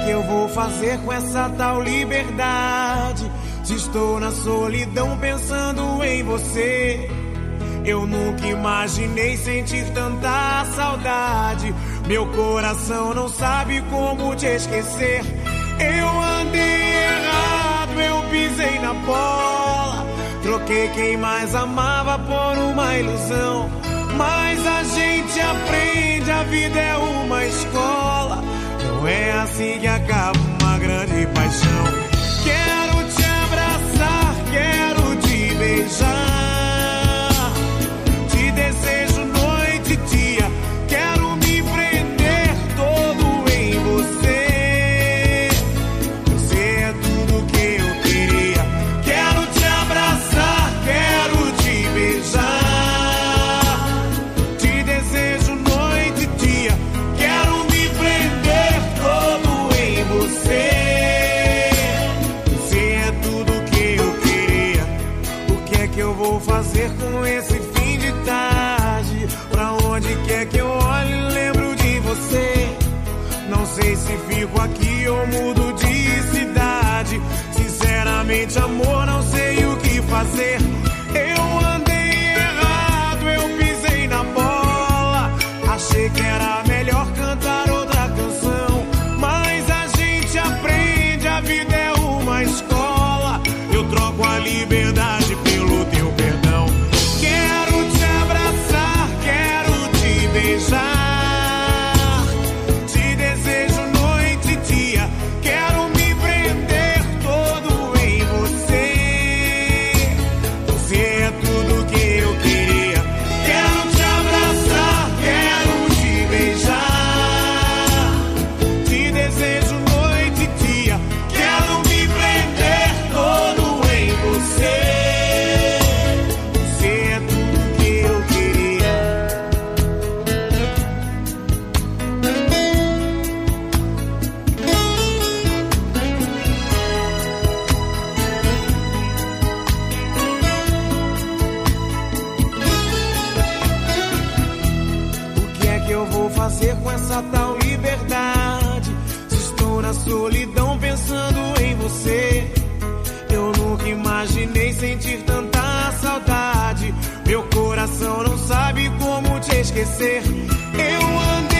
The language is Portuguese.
que eu vou fazer com essa tal liberdade? Se estou na solidão pensando em você, eu nunca imaginei sentir tanta saudade. Meu coração não sabe como te esquecer. Eu andei errado, eu pisei na bola, troquei quem mais amava por uma ilusão. Mas a gente aprende, a vida é uma escola. Não é assim que acaba uma grande paixão. Quero te abraçar, quero te beijar, te desejo noite e dia, quero me prender todo em você. Você é tudo que eu queria. Quero te abraçar, quero te beijar, fazer com esse fim de tarde. Pra onde quer que eu olhe, lembro de você. Não sei se fico aqui ou mudo de cidade. Sinceramente, amor, não sei o que fazer. Eu andei errado, eu pisei na bola, achei que era melhor cantar outra canção. Mas a gente aprende, a vida é uma escola. Eu troco a liberdade pelo teu perdão. Quero te abraçar, quero te beijar, te desejo noite e dia, quero me prender todo em você. Você é tudo que eu queria. Quero te abraçar, quero te beijar, te desejo noite e dia, quero me prender todo em você. Fazer com essa tal liberdade? Se estou na solidão pensando em você, eu nunca imaginei sentir tanta saudade. Meu coração não sabe como te esquecer. Eu andei